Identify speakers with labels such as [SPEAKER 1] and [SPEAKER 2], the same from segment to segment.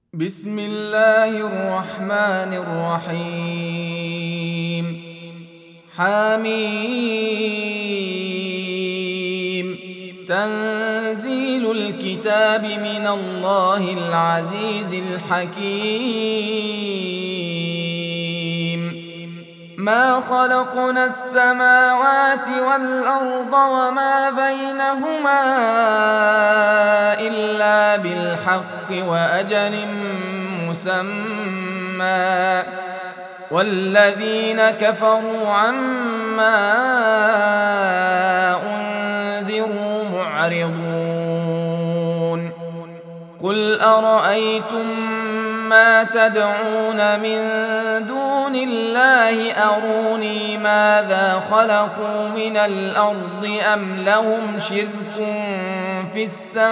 [SPEAKER 1] بسم الله الرحمن الرحيم. حميم. تنزيل الكتاب من الله العزيز الحكيم. ما خلقنا السماوات والأرض وما بينهما إلا بالحق وأجل مسمى، والذين كفروا عما أنذروا معرضون. قل أرأيتم ما تدعون من دون الله أروني ماذا خلقوا من الأرض أم لهم شرك في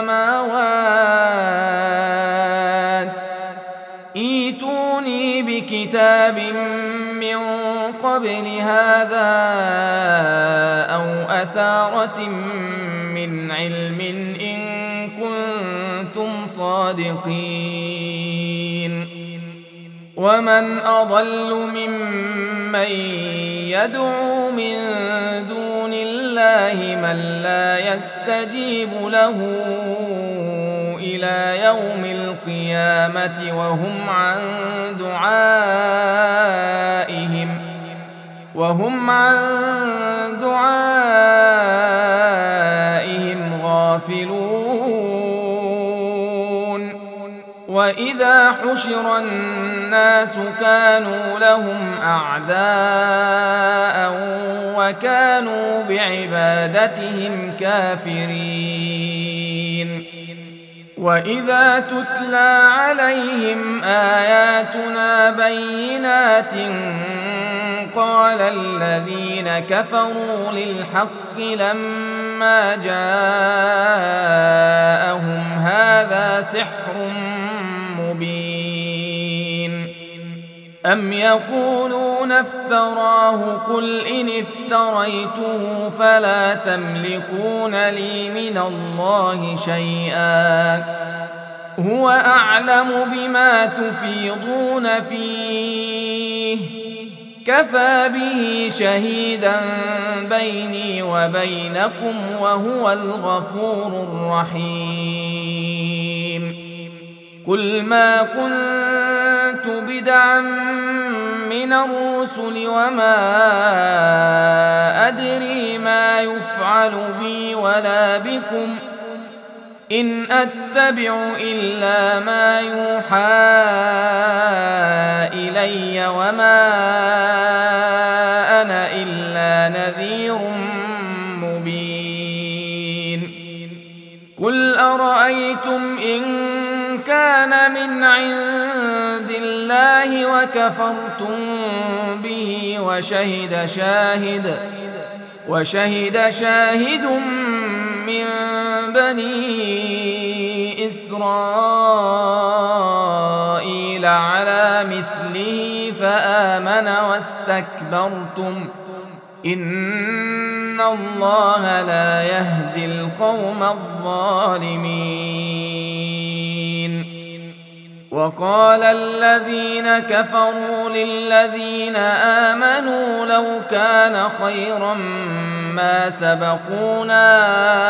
[SPEAKER 1] السماوات ائتوني بكتاب من قبل هذا أو أثارة من علم إن كنتم صادقين. ومن أضل ممن يدعو من دون الله من لا يستجيب له إلى يوم القيامة وهم عن دعائهم غافلون. وإذا حشر الناس كانوا لهم أعداء وكانوا بعبادتهم كافرين. وإذا تتلى عليهم آياتنا بينات قال الذين كفروا للحق لما جاءهم هذا سحر مبين. أم يقولون افتراه قل إن افتريته فلا تملكون لي من الله شيئا هو أعلم بما تفيضون فيه كفى به شهيدا بيني وبينكم وهو الغفور الرحيم. قل ما كنت بدعا من الرسل وما أدري ما يفعل بي ولا بكم إن أتبع إلا ما يوحى إلي وما أنا إلا نذير مبين. قل أرأيتم إن كان من عند الله وكفرتم به وشهد شاهد من بني إسرائيل على مثله فآمن واستكبرتم إن الله لا يهدي القوم الظالمين. وقال الذين كفروا للذين آمنوا لو كان خيرا ما سبقونا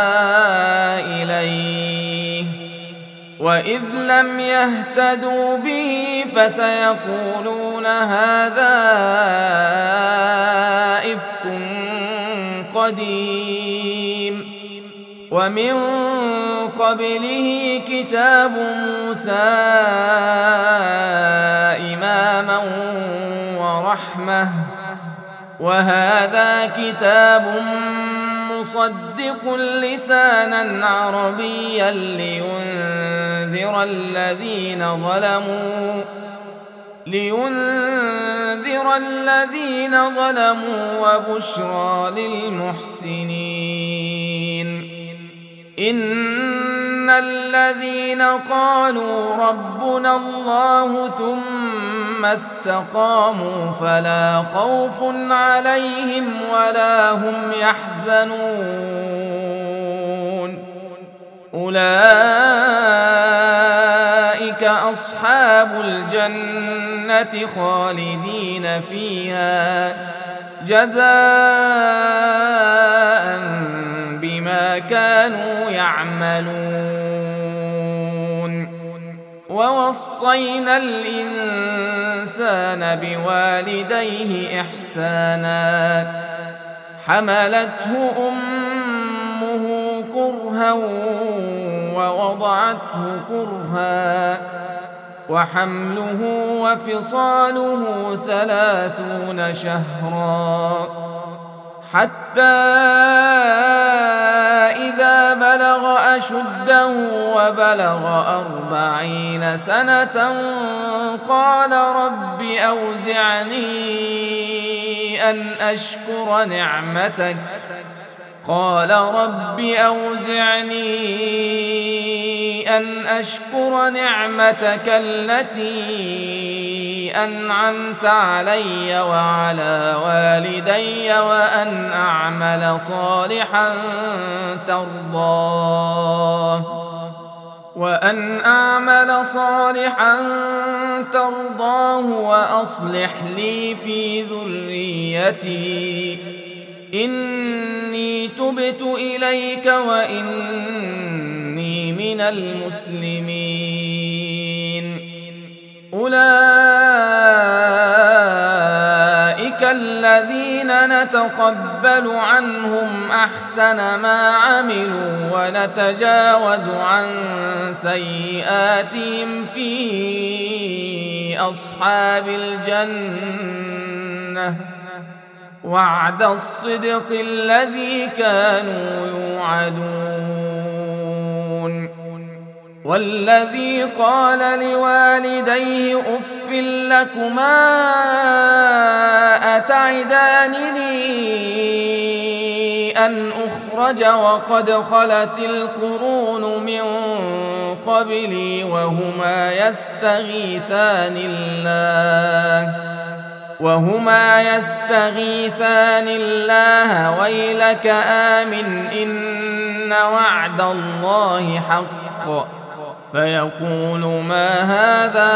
[SPEAKER 1] إليه وإذ لم يهتدوا به فسيقولون هذا إفك قديم. ومن قبله كتاب موسى إماما ورحمة وهذا كتاب مصدق لسانا عربيا لينذر الذين ظلموا وبشرى للمحسنين. إن الذين قالوا ربنا الله ثم استقاموا فلا خوف عليهم ولا هم يحزنون أولئك أصحاب الجنة خالدين فيها جزاء بما كانوا يعملون. ووصينا الإنسان بوالديه إحسانا حملته أمه كرها ووضعته كرها وحمله وفصاله 30 شهرا حتى إذا بلغ أشده وبلغ 40 سنة قال رب أوزعني أن أشكر نعمتك التي أنعمت علي وعلى والدي وأن أعمل صالحا ترضاه وأصلح لي في ذريتي إني تبت إليك وإني من المسلمين. أولئك الذين نتقبل عنهم أحسن ما عملوا ونتجاوز عن سيئاتهم في أصحاب الجنة وعد الصدق الذي كانوا يوعدون. والذي قال لوالديه أف لكما أتعدانني أن أخرج وقد خلت القرون من قبلي وهما يستغيثان الله ويلك آمن إن وعد الله حق فيقول ما هذا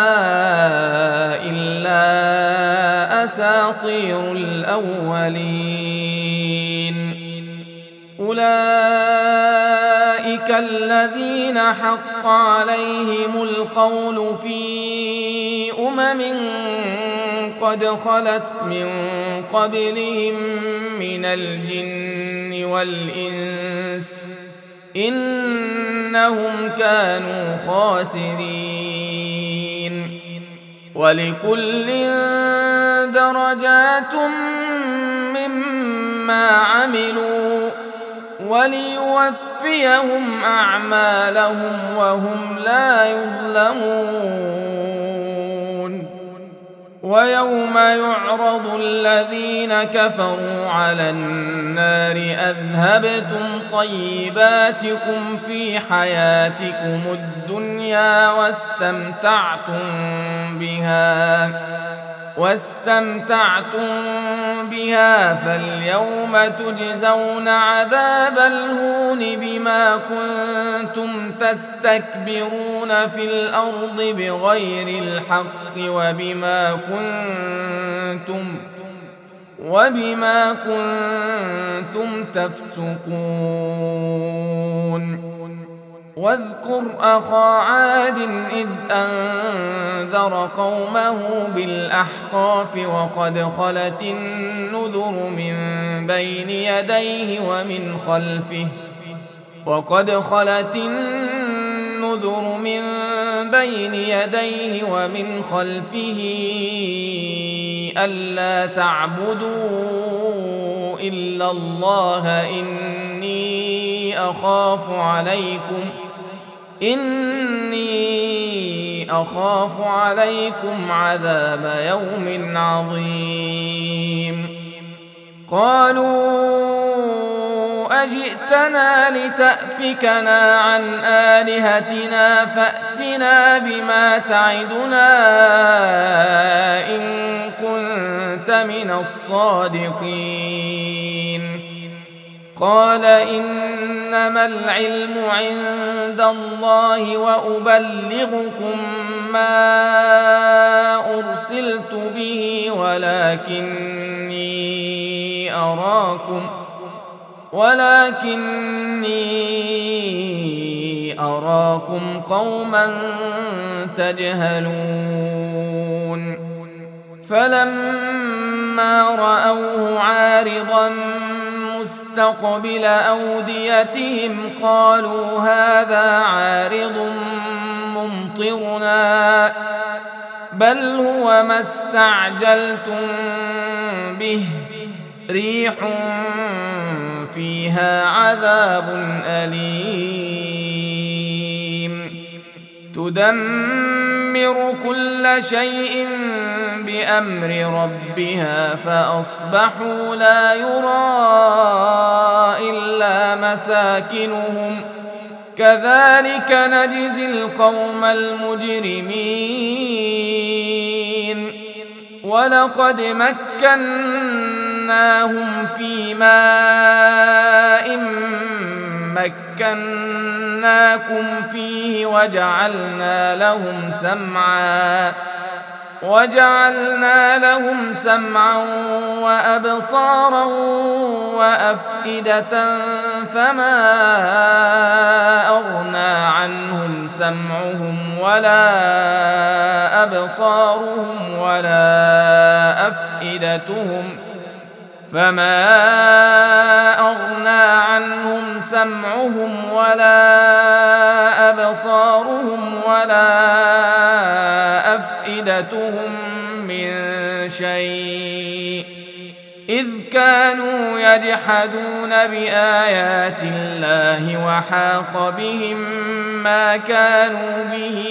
[SPEAKER 1] إلا أساطير الأولين. أولئك الذين حق عليهم القول في قد خلت من قبلهم من الجن والإنس إنهم كانوا خاسرين. ولكل درجات مما عملوا وليوفيهم أعمالهم وهم لا يظلمون. ويوم يعرض الذين كفروا على النار أذهبتم طيباتكم في حياتكم الدنيا واستمتعتم بها فاليوم تجزون عذاب الهون بما كنتم تستكبرون في الأرض بغير الحق وبما كنتم تفسقون. واذكر أخا عاد إذ أنذر قومه بالأحقاف وقد خلت النذر من بين يديه ومن خلفه ألا تعبدوا إلا الله إني أخاف عليكم عذاب يوم عظيم. قالوا أجئتنا لتأفكنا عن آلهتنا فأتنا بما تعدنا إن كنت من الصادقين. قال إنما العلم عند الله وأبلغكم ما أرسلت به ولكني أراكم قوما تجهلون فلما رأوه عارضا مستقبل أوديتهم قالوا هذا عارض ممطرنا بل هو ما استعجلتم به ريح فيها عذاب أليم تدمر كل شيء بأمر ربها فأصبحوا لا يرى إلا مساكنهم كذلك نجزي القوم المجرمين ولقد مكناهم في ماء مكناكم فيه وجعلنا لهم سمعا وأبصارا وأفئدة فما أغنى عنهم سمعهم ولا أبصارهم ولا أفئدتهم من شيء إذ كانوا يجحدون بآيات الله وحاق بهم ما كانوا به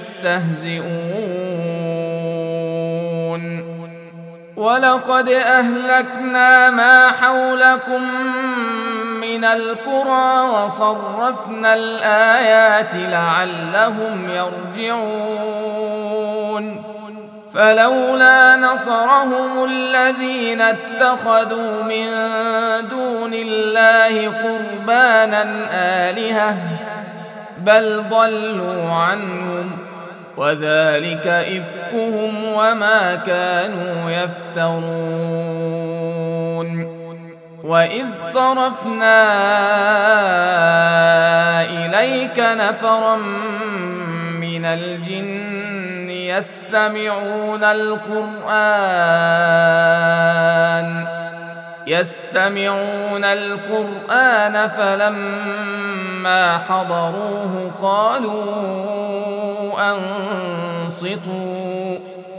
[SPEAKER 1] يستهزئون ولقد أهلكنا ما حولكم من القرى وصرفنا الآيات لعلهم يرجعون فلولا نصرهم الذين اتخذوا من دون الله قربانا آلهة بل ضلوا عنهم وذلك إفكهم وما كانوا يفترون وإذ صرفنا إليك نفرا من الجن يستمعون القرآن فلما حضروه قالوا أنصتوا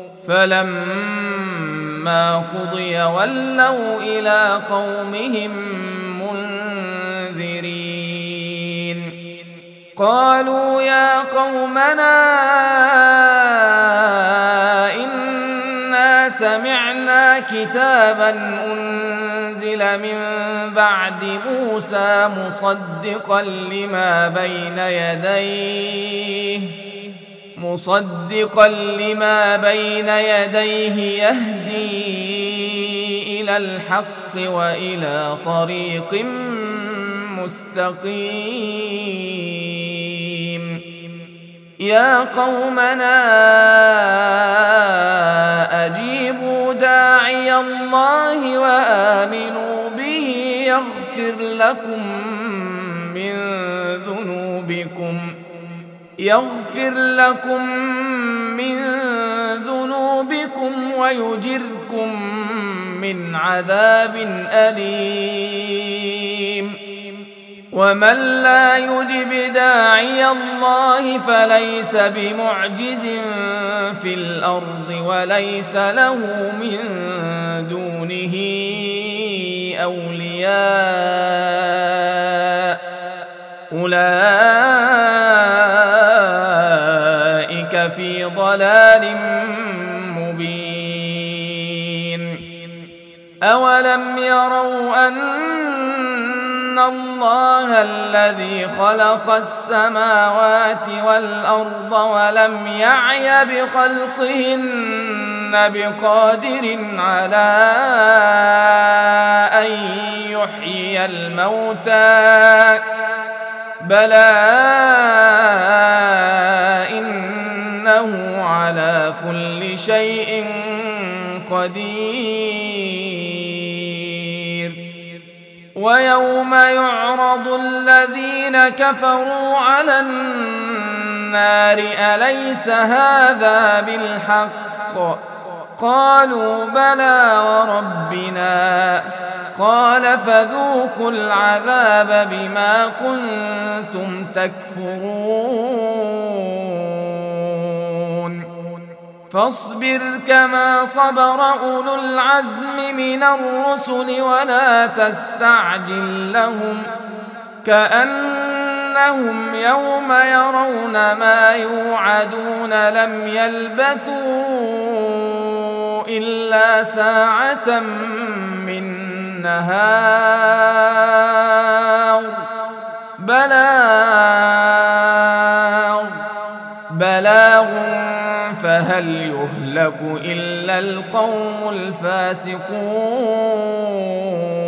[SPEAKER 1] فلما قضي ولوا إلى قومهم منذرين قالوا يا قومنا إنا سمعنا كتابا أنزل من بعد موسى مصدقا لما بين يديه يهدي إلى الحق وإلى طريق مستقيم يا قومنا أجيبوا داعي الله وآمنوا به يغفر لكم من ذنوبكم ويجركم من عذاب أليم ومن لا يجب داعي الله فليس بمعجز في الأرض وليس له من دونه أولياء أولئك في ضلال مبين. ' ' ' ' ' ' ' ' الله الذي خلق السماوات والأرض ولم يعي بخلقهن بقادر على أن يحيي الموتى بلى إنه على كل شيء قدير. ويوم يعرض الذين كفروا على النار أليس هذا بالحق قالوا بلى وربنا قال فذوقوا العذاب بما كنتم تكفرون. فاصبر كما صبر أولو العزم من الرسل ولا تستعجل لهم كأنهم يوم يرون ما يوعدون لم يلبثوا إلا ساعة من نهار بلاغ فهل يهلك إلا القوم الفاسقون.